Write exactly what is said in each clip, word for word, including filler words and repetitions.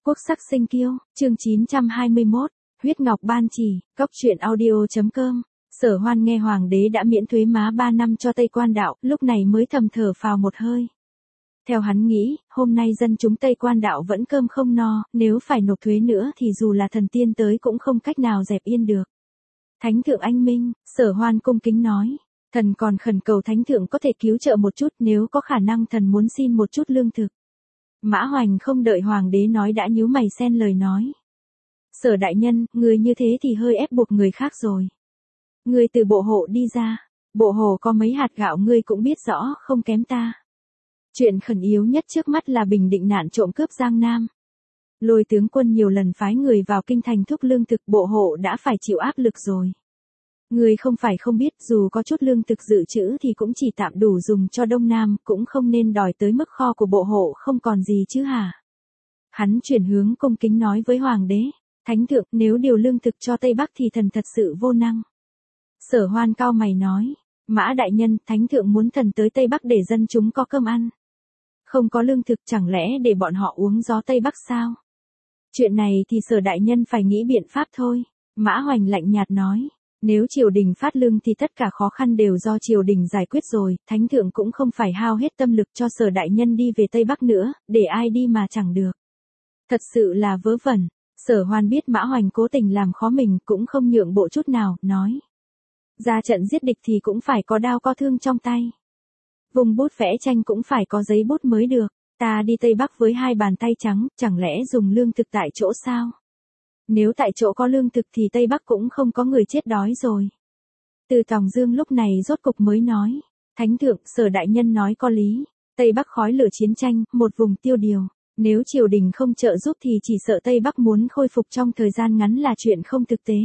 Quốc sắc sinh kiêu, chương chín trăm hai mươi mốt, huyết ngọc ban chỉ, cốc truyện audio chấm com. Sở Hoan nghe hoàng đế đã miễn thuế má ba năm cho Tây Quan đạo, lúc này mới thầm thở phào một hơi. Theo hắn nghĩ, hôm nay dân chúng Tây Quan đạo vẫn cơm không no, nếu phải nộp thuế nữa thì dù là thần tiên tới cũng không cách nào dẹp yên được. Thánh thượng anh minh, Sở Hoan cung kính nói, thần còn khẩn cầu thánh thượng có thể cứu trợ một chút, nếu có khả năng thần muốn xin một chút lương thực. Mã Hoành không đợi hoàng đế nói đã nhíu mày xen lời nói. Sở đại nhân, người như thế thì hơi ép buộc người khác rồi. Người từ bộ hộ đi ra, bộ hộ có mấy hạt gạo ngươi cũng biết rõ, không kém ta. Chuyện khẩn yếu nhất trước mắt là bình định nạn trộm cướp Giang Nam. Lôi tướng quân nhiều lần phái người vào kinh thành thúc lương thực, bộ hộ đã phải chịu áp lực rồi. Người không phải không biết, dù có chút lương thực dự trữ thì cũng chỉ tạm đủ dùng cho Đông Nam, cũng không nên đòi tới mức kho của bộ hộ không còn gì chứ hả? Hắn chuyển hướng cung kính nói với hoàng đế, thánh thượng, nếu điều lương thực cho Tây Bắc thì thần thật sự vô năng. Sở Hoan cao mày nói, Mã đại nhân, thánh thượng muốn thần tới Tây Bắc để dân chúng có cơm ăn. Không có lương thực chẳng lẽ để bọn họ uống gió Tây Bắc sao? Chuyện này thì Sở đại nhân phải nghĩ biện pháp thôi. Mã Hoành lạnh nhạt nói, nếu triều đình phát lương thì tất cả khó khăn đều do triều đình giải quyết rồi, thánh thượng cũng không phải hao hết tâm lực cho Sở đại nhân đi về Tây Bắc nữa, để ai đi mà chẳng được. Thật sự là vớ vẩn. Sở Hoan biết Mã Hoành cố tình làm khó mình, cũng không nhượng bộ chút nào, nói. Ra trận giết địch thì cũng phải có đao có thương trong tay. Vùng bút vẽ tranh cũng phải có giấy bút mới được. Ta đi Tây Bắc với hai bàn tay trắng, chẳng lẽ dùng lương thực tại chỗ sao? Nếu tại chỗ có lương thực thì Tây Bắc cũng không có người chết đói rồi. Từ Tòng Dương lúc này rốt cục mới nói. Thánh thượng, Sở đại nhân nói có lý. Tây Bắc khói lửa chiến tranh, một vùng tiêu điều. Nếu triều đình không trợ giúp thì chỉ sợ Tây Bắc muốn khôi phục trong thời gian ngắn là chuyện không thực tế.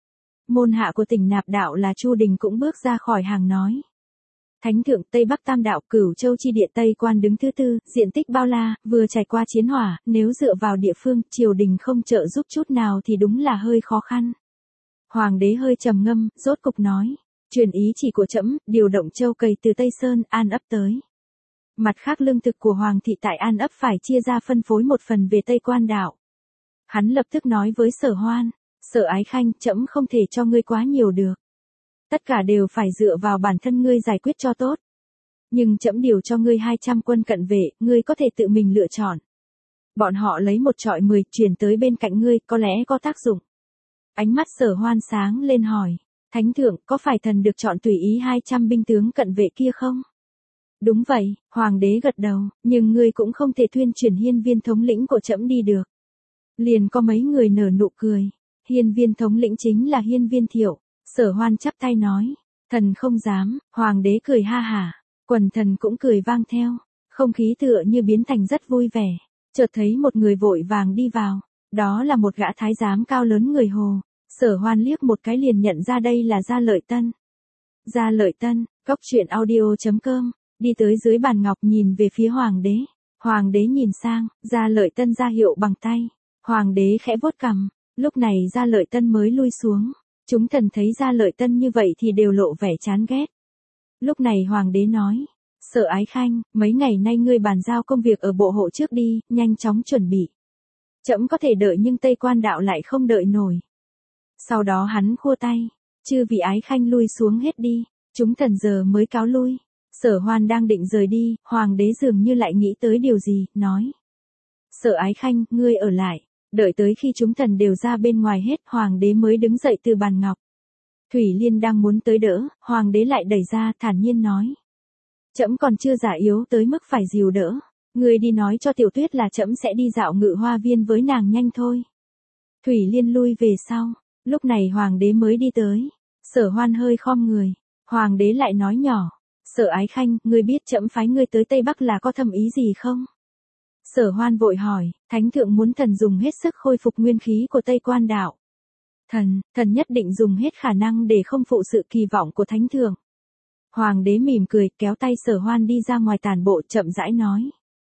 Môn hạ của tỉnh Nạp Đạo là Chu Đình cũng bước ra khỏi hàng nói. Thánh thượng, Tây Bắc Tam Đạo, Cửu Châu chi địa Tây Quan đứng thứ tư, diện tích bao la, vừa trải qua chiến hỏa, nếu dựa vào địa phương, triều đình không trợ giúp chút nào thì đúng là hơi khó khăn. Hoàng đế hơi trầm ngâm, rốt cục nói, truyền ý chỉ của trẫm, điều động châu cày từ Tây Sơn, An ấp tới. Mặt khác lương thực của Hoàng thị tại An ấp phải chia ra phân phối một phần về Tây Quan đạo. Hắn lập tức nói với Sở Hoan, Sở ái khanh, trẫm không thể cho ngươi quá nhiều được. Tất cả đều phải dựa vào bản thân ngươi giải quyết cho tốt. Nhưng trẫm điều cho ngươi hai trăm quân cận vệ, ngươi có thể tự mình lựa chọn. Bọn họ lấy một trọi mười, chuyển tới bên cạnh ngươi, có lẽ có tác dụng. Ánh mắt Sở Hoan sáng lên hỏi, thánh thượng, có phải thần được chọn tùy ý hai trăm binh tướng cận vệ kia không? Đúng vậy, hoàng đế gật đầu, nhưng ngươi cũng không thể thuyên chuyển hiên viên thống lĩnh của trẫm đi được. Liền có mấy người nở nụ cười. Hiên viên thống lĩnh chính là Hiên viên Thiệu. Sở Hoan chắp tay nói, thần không dám. Hoàng đế cười ha hả, quần thần cũng cười vang theo. Không khí tựa như biến thành rất vui vẻ. Chợt thấy một người vội vàng đi vào. Đó là một gã thái giám cao lớn người Hồ. Sở Hoan liếc một cái liền nhận ra đây là Gia Lợi Tân. Gia Lợi Tân, cốc truyện audio chấm com. Đi tới dưới bàn ngọc nhìn về phía hoàng đế. Hoàng đế nhìn sang, Gia Lợi Tân ra hiệu bằng tay. Hoàng đế khẽ vuốt cằm. Lúc này Gia Lợi Tân mới lui xuống. Chúng thần thấy Gia Lợi Tân như vậy thì đều lộ vẻ chán ghét. Lúc này hoàng đế nói, Sở ái khanh, mấy ngày nay ngươi bàn giao công việc ở bộ hộ trước đi, nhanh chóng chuẩn bị. Trẫm có thể đợi nhưng Tây Quan đạo lại không đợi nổi. Sau đó hắn khua tay, chư vị ái khanh lui xuống hết đi, chúng thần giờ mới cáo lui. Sở Hoan đang định rời đi, hoàng đế dường như lại nghĩ tới điều gì, nói. Sở ái khanh, ngươi ở lại. Đợi tới khi chúng thần đều ra bên ngoài hết, hoàng đế mới đứng dậy từ bàn ngọc. Thủy Liên đang muốn tới đỡ, hoàng đế lại đẩy ra, thản nhiên nói. Trẫm còn chưa già yếu tới mức phải dìu đỡ. Ngươi đi nói cho Tiểu Tuyết là trẫm sẽ đi dạo Ngự Hoa Viên với nàng nhanh thôi. Thủy Liên lui về sau, lúc này hoàng đế mới đi tới. Sở Hoan hơi khom người, hoàng đế lại nói nhỏ. Sở ái khanh, ngươi biết trẫm phái ngươi tới Tây Bắc là có thâm ý gì không? Sở Hoan vội hỏi, thánh thượng muốn thần dùng hết sức khôi phục nguyên khí của Tây Quan đạo. Thần, thần nhất định dùng hết khả năng để không phụ sự kỳ vọng của thánh thượng. Hoàng đế mỉm cười, kéo tay Sở Hoan đi ra ngoài tản bộ, chậm rãi nói.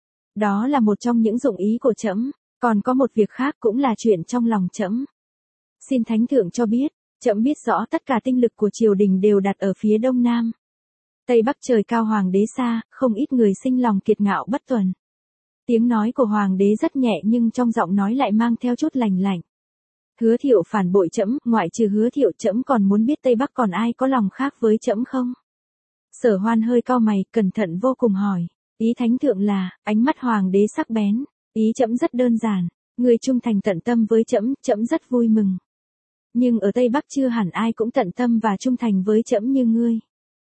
Đó là một trong những dụng ý của trẫm, còn có một việc khác cũng là chuyện trong lòng trẫm. Xin thánh thượng cho biết, trẫm biết rõ tất cả tinh lực của triều đình đều đặt ở phía đông nam. Tây Bắc trời cao hoàng đế xa, không ít người sinh lòng kiệt ngạo bất tuần. Tiếng nói của hoàng đế rất nhẹ nhưng trong giọng nói lại mang theo chút lành lạnh. Hứa Thiệu phản bội trẫm, ngoại trừ Hứa Thiệu trẫm còn muốn biết Tây Bắc còn ai có lòng khác với trẫm không? Sở Hoan hơi cau mày, cẩn thận vô cùng hỏi. Ý thánh thượng là, ánh mắt hoàng đế sắc bén. Ý trẫm rất đơn giản, người trung thành tận tâm với trẫm, trẫm rất vui mừng. Nhưng ở Tây Bắc chưa hẳn ai cũng tận tâm và trung thành với trẫm như ngươi.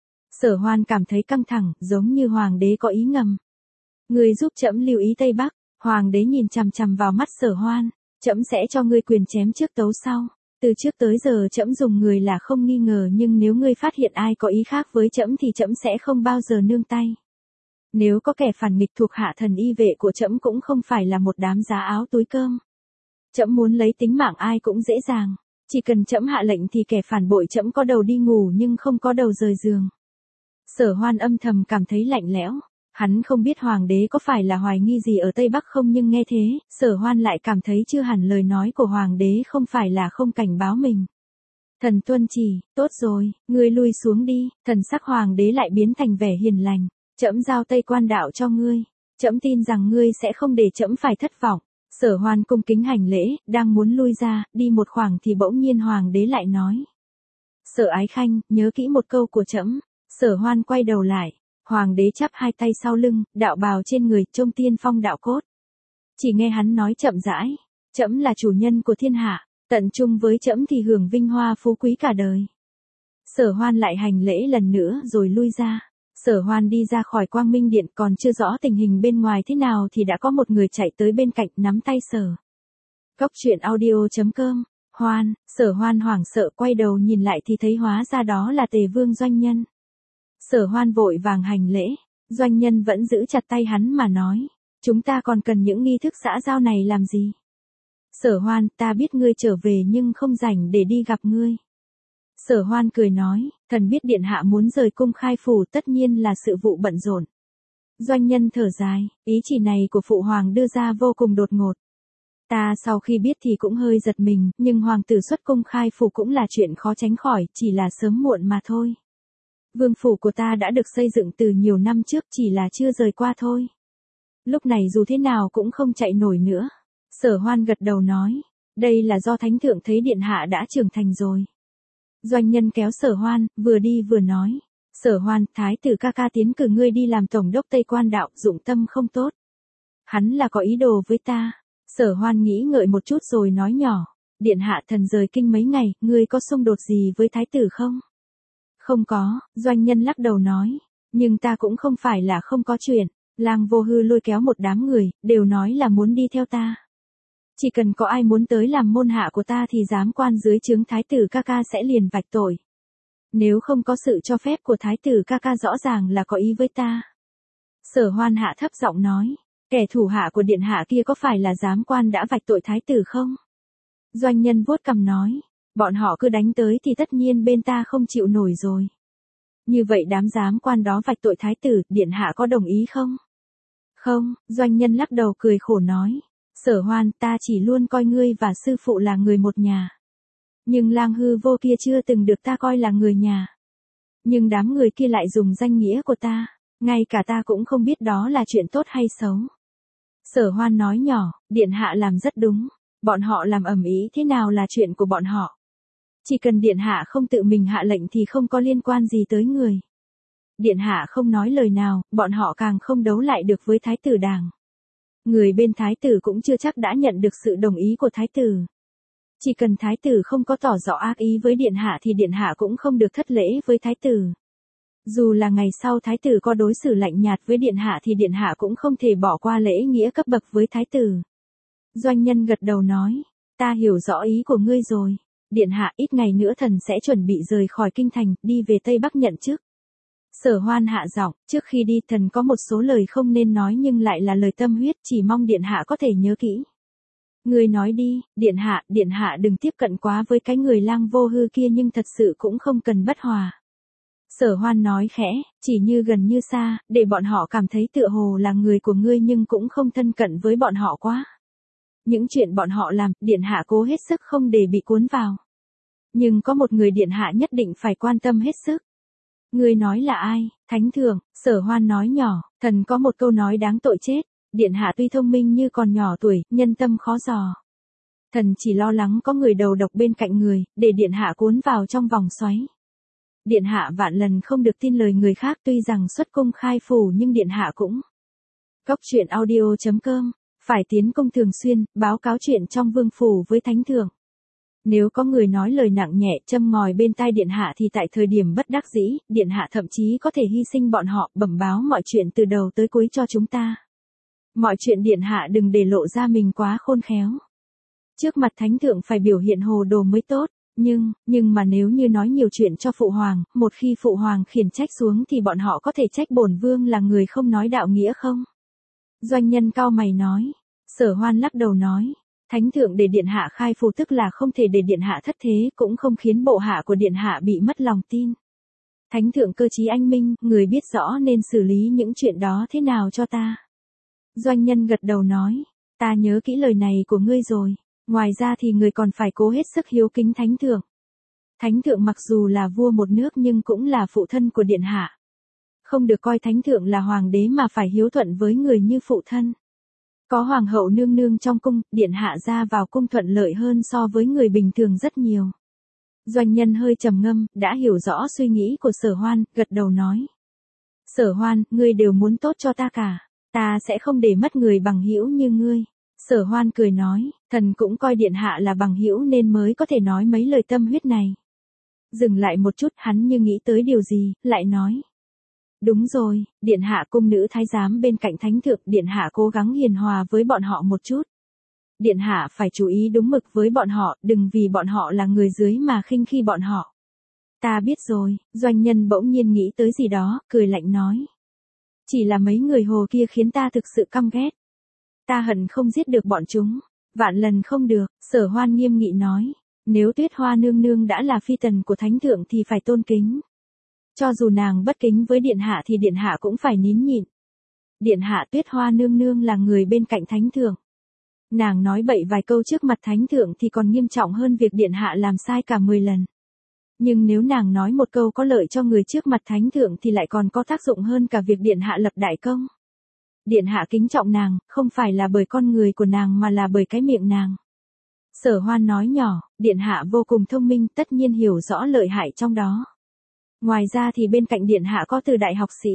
Sở Hoan cảm thấy căng thẳng, giống như hoàng đế có ý ngầm. Ngươi giúp trẫm lưu ý Tây Bắc. Hoàng đế nhìn chằm chằm vào mắt Sở Hoan. Trẫm sẽ cho ngươi quyền chém trước tấu sau. Từ trước tới giờ trẫm dùng người là không nghi ngờ, nhưng nếu ngươi phát hiện ai có ý khác với trẫm thì trẫm sẽ không bao giờ nương tay. Nếu có kẻ phản nghịch thuộc hạ thần y vệ của trẫm cũng không phải là một đám giá áo túi cơm. Trẫm muốn lấy tính mạng ai cũng dễ dàng. Chỉ cần trẫm hạ lệnh thì kẻ phản bội trẫm có đầu đi ngủ nhưng không có đầu rời giường. Sở Hoan âm thầm cảm thấy lạnh lẽo. Hắn không biết hoàng đế có phải là hoài nghi gì ở Tây Bắc không, nhưng nghe thế, Sở Hoan lại cảm thấy chưa hẳn lời nói của hoàng đế không phải là không cảnh báo mình. Thần tuân chỉ, tốt rồi, ngươi lui xuống đi. Thần sắc hoàng đế lại biến thành vẻ hiền lành. Trẫm giao Tây Quan đạo cho ngươi. Trẫm tin rằng ngươi sẽ không để trẫm phải thất vọng. Sở Hoan cung kính hành lễ, đang muốn lui ra, đi một khoảng thì bỗng nhiên hoàng đế lại nói. Sở Ái Khanh, nhớ kỹ một câu của trẫm. Sở Hoan quay đầu lại. Hoàng đế chắp hai tay sau lưng, đạo bào trên người, trông tiên phong đạo cốt. Chỉ nghe hắn nói chậm rãi. Trẫm là chủ nhân của thiên hạ, tận chung với trẫm thì hưởng vinh hoa phú quý cả đời. Sở Hoan lại hành lễ lần nữa rồi lui ra. Sở Hoan đi ra khỏi Quang Minh Điện, còn chưa rõ tình hình bên ngoài thế nào thì đã có một người chạy tới bên cạnh nắm tay Sở. Cốc truyện audio chấm com. Hoan, Sở Hoan hoảng sợ quay đầu nhìn lại thì thấy hóa ra đó là Tề Vương Doanh Nhân. Sở Hoan vội vàng hành lễ, Doanh Nhân vẫn giữ chặt tay hắn mà nói. Chúng ta còn cần những nghi thức xã giao này làm gì? Sở Hoan, ta biết ngươi trở về nhưng không rảnh để đi gặp ngươi. Sở Hoan cười nói, thần biết điện hạ muốn rời cung khai phủ, tất nhiên là sự vụ bận rộn. Doanh Nhân thở dài, ý chỉ này của phụ hoàng đưa ra vô cùng đột ngột. Ta sau khi biết thì cũng hơi giật mình, nhưng hoàng tử xuất cung khai phủ cũng là chuyện khó tránh khỏi, chỉ là sớm muộn mà thôi. Vương phủ của ta đã được xây dựng từ nhiều năm trước, chỉ là chưa rời qua thôi. Lúc này dù thế nào cũng không chạy nổi nữa. Sở Hoan gật đầu nói, đây là do thánh thượng thấy điện hạ đã trưởng thành rồi. Doanh Nhân kéo Sở Hoan, vừa đi vừa nói. Sở Hoan, thái tử ca ca tiến cử ngươi đi làm tổng đốc Tây Quan đạo, dụng tâm không tốt. Hắn là có ý đồ với ta. Sở Hoan nghĩ ngợi một chút rồi nói nhỏ. Điện hạ thần rời kinh mấy ngày, ngươi có xung đột gì với thái tử không? Không có, Doanh Nhân lắc đầu nói. Nhưng ta cũng không phải là không có chuyện. Lang Vô Hư lôi kéo một đám người, đều nói là muốn đi theo ta. Chỉ cần có ai muốn tới làm môn hạ của ta thì giám quan dưới trướng thái tử ca ca sẽ liền vạch tội. Nếu không có sự cho phép của thái tử ca ca rõ ràng là có ý với ta. Sở Hoan hạ thấp giọng nói, kẻ thủ hạ của điện hạ kia có phải là giám quan đã vạch tội thái tử không? Doanh Nhân vuốt cằm nói, bọn họ cứ đánh tới thì tất nhiên bên ta không chịu nổi rồi. Như vậy đám giám quan đó vạch tội thái tử, điện hạ có đồng ý không? Không, Doanh Nhân lắc đầu cười khổ nói. Sở Hoan, ta chỉ luôn coi ngươi và sư phụ là người một nhà. Nhưng Lang Hư Vô kia chưa từng được ta coi là người nhà. Nhưng đám người kia lại dùng danh nghĩa của ta, ngay cả ta cũng không biết đó là chuyện tốt hay xấu. Sở Hoan nói nhỏ, điện hạ làm rất đúng, bọn họ làm ầm ĩ thế nào là chuyện của bọn họ. Chỉ cần điện hạ không tự mình hạ lệnh thì không có liên quan gì tới người. Điện hạ không nói lời nào, bọn họ càng không đấu lại được với thái tử đảng. Người bên thái tử cũng chưa chắc đã nhận được sự đồng ý của thái tử. Chỉ cần thái tử không có tỏ rõ ác ý với điện hạ thì điện hạ cũng không được thất lễ với thái tử. Dù là ngày sau thái tử có đối xử lạnh nhạt với điện hạ thì điện hạ cũng không thể bỏ qua lễ nghĩa cấp bậc với thái tử. Doanh Nhân gật đầu nói, ta hiểu rõ ý của ngươi rồi. Điện hạ, ít ngày nữa thần sẽ chuẩn bị rời khỏi kinh thành, đi về Tây Bắc nhận chức. Sở Hoan hạ giọng, trước khi đi thần có một số lời không nên nói nhưng lại là lời tâm huyết, chỉ mong điện hạ có thể nhớ kỹ. Ngươi nói đi, điện hạ, điện hạ đừng tiếp cận quá với cái người Lang Vô Hư kia, nhưng thật sự cũng không cần bất hòa. Sở Hoan nói khẽ, chỉ như gần như xa, để bọn họ cảm thấy tựa hồ là người của ngươi nhưng cũng không thân cận với bọn họ quá. Những chuyện bọn họ làm, điện hạ cố hết sức không để bị cuốn vào. Nhưng có một người điện hạ nhất định phải quan tâm hết sức. Ngươi nói là ai? Thánh thượng, Sở Hoan nói nhỏ, thần có một câu nói đáng tội chết, Điện hạ tuy thông minh như còn nhỏ tuổi, nhân tâm khó dò. Thần chỉ lo lắng có người đầu độc bên cạnh người, để điện hạ cuốn vào trong vòng xoáy. Điện hạ vạn lần không được tin lời người khác, tuy rằng xuất cung khai phủ nhưng điện hạ cũng. Cốc truyện audio chấm com, phải tiến công thường xuyên, báo cáo chuyện trong vương phủ với thánh thượng. Nếu có người nói lời nặng nhẹ châm ngòi bên tai điện hạ thì tại thời điểm bất đắc dĩ, điện hạ thậm chí có thể hy sinh bọn họ, bẩm báo mọi chuyện từ đầu tới cuối cho chúng ta. Mọi chuyện điện hạ đừng để lộ ra mình quá khôn khéo. Trước mặt thánh thượng phải biểu hiện hồ đồ mới tốt, nhưng, nhưng mà nếu như nói nhiều chuyện cho phụ hoàng, một khi phụ hoàng khiển trách xuống thì bọn họ có thể trách bổn vương là người không nói đạo nghĩa không? Doanh nhân cau mày nói. Sở Hoan lắc đầu nói. Thánh thượng để điện hạ khai phủ tức là không thể để điện hạ thất thế, cũng không khiến bộ hạ của điện hạ bị mất lòng tin. Thánh thượng cơ trí anh minh, người biết rõ nên xử lý những chuyện đó thế nào cho ta. Doanh nhân gật đầu nói. Ta nhớ kỹ lời này của ngươi rồi. Ngoài ra thì người còn phải cố hết sức hiếu kính thánh thượng. Thánh thượng mặc dù là vua một nước nhưng cũng là phụ thân của điện hạ. Không được coi thánh thượng là hoàng đế mà phải hiếu thuận với người như phụ thân. Có hoàng hậu nương nương trong cung, điện hạ ra vào cung thuận lợi hơn so với người bình thường rất nhiều. Doanh nhân hơi trầm ngâm, đã hiểu rõ suy nghĩ của Sở Hoan, gật đầu nói. Sở Hoan, ngươi đều muốn tốt cho ta cả. Ta sẽ không để mất người bằng hữu như ngươi. Sở Hoan cười nói, thần cũng coi điện hạ là bằng hữu nên mới có thể nói mấy lời tâm huyết này. Dừng lại một chút, hắn như nghĩ tới điều gì, lại nói. Đúng rồi, điện hạ cung nữ thái giám bên cạnh thánh thượng, điện hạ cố gắng hiền hòa với bọn họ một chút. Điện hạ phải chú ý đúng mực với bọn họ, đừng vì bọn họ là người dưới mà khinh khi bọn họ. Ta biết rồi, doanh nhân bỗng nhiên nghĩ tới gì đó, cười lạnh nói. Chỉ là mấy người hồ kia khiến ta thực sự căm ghét. Ta hận không giết được bọn chúng. Vạn lần không được, Sở Hoan nghiêm nghị nói. Nếu Tuyết Hoa nương nương đã là phi tần của thánh thượng thì phải tôn kính. Cho dù nàng bất kính với điện hạ thì điện hạ cũng phải nín nhịn. Điện hạ Tuyết Hoa nương nương là người bên cạnh thánh thượng. Nàng nói bậy vài câu trước mặt thánh thượng thì còn nghiêm trọng hơn việc điện hạ làm sai cả mười lần. Nhưng nếu nàng nói một câu có lợi cho người trước mặt thánh thượng thì lại còn có tác dụng hơn cả việc điện hạ lập đại công. Điện hạ kính trọng nàng, không phải là bởi con người của nàng mà là bởi cái miệng nàng. Sở Hoan nói nhỏ, điện hạ vô cùng thông minh, tất nhiên hiểu rõ lợi hại trong đó. Ngoài ra thì bên cạnh điện hạ có từ đại học sĩ.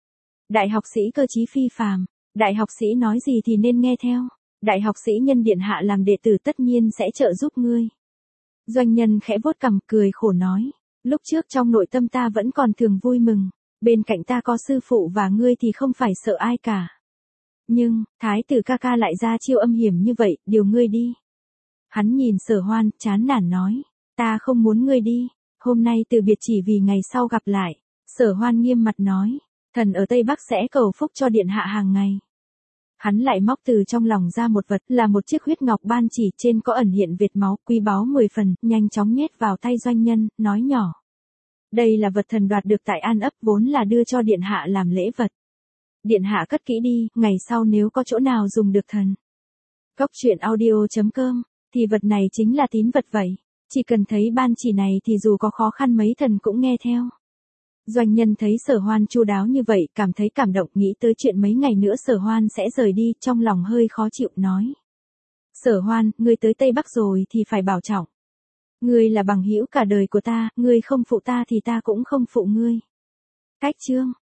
Đại học sĩ cơ trí phi phàm, đại học sĩ nói gì thì nên nghe theo. Đại học sĩ nhân điện hạ làm đệ tử tất nhiên sẽ trợ giúp ngươi. Doanh nhân khẽ vuốt cằm cười khổ nói, lúc trước trong nội tâm ta vẫn còn thường vui mừng, bên cạnh ta có sư phụ và ngươi thì không phải sợ ai cả. Nhưng, thái tử ca ca lại ra chiêu âm hiểm như vậy, điều ngươi đi. Hắn nhìn Sở Hoan, chán nản nói, ta không muốn ngươi đi, hôm nay từ biệt chỉ vì ngày sau gặp lại. Sở Hoan nghiêm mặt nói, thần ở Tây Bắc sẽ cầu phúc cho điện hạ hàng ngày. Hắn lại móc từ trong lòng ra một vật, là một chiếc huyết ngọc ban chỉ, trên có ẩn hiện vệt máu, quý báu mười phần, nhanh chóng nhét vào tay doanh nhân, nói nhỏ. Đây là vật thần đoạt được tại An Ấp, vốn là đưa cho điện hạ làm lễ vật. Điện hạ cất kỹ đi, ngày sau nếu có chỗ nào dùng được thần. Cốc truyện audio chấm com, thì vật này chính là tín vật vậy. Chỉ cần thấy ban chỉ này thì dù có khó khăn mấy thần cũng nghe theo. Doanh nhân thấy Sở Hoan chu đáo như vậy, cảm thấy cảm động, nghĩ tới chuyện mấy ngày nữa Sở Hoan sẽ rời đi, trong lòng hơi khó chịu nói. Sở Hoan, ngươi tới Tây Bắc rồi thì phải bảo trọng. Ngươi là bằng hữu cả đời của ta, ngươi không phụ ta thì ta cũng không phụ ngươi. Cách chương.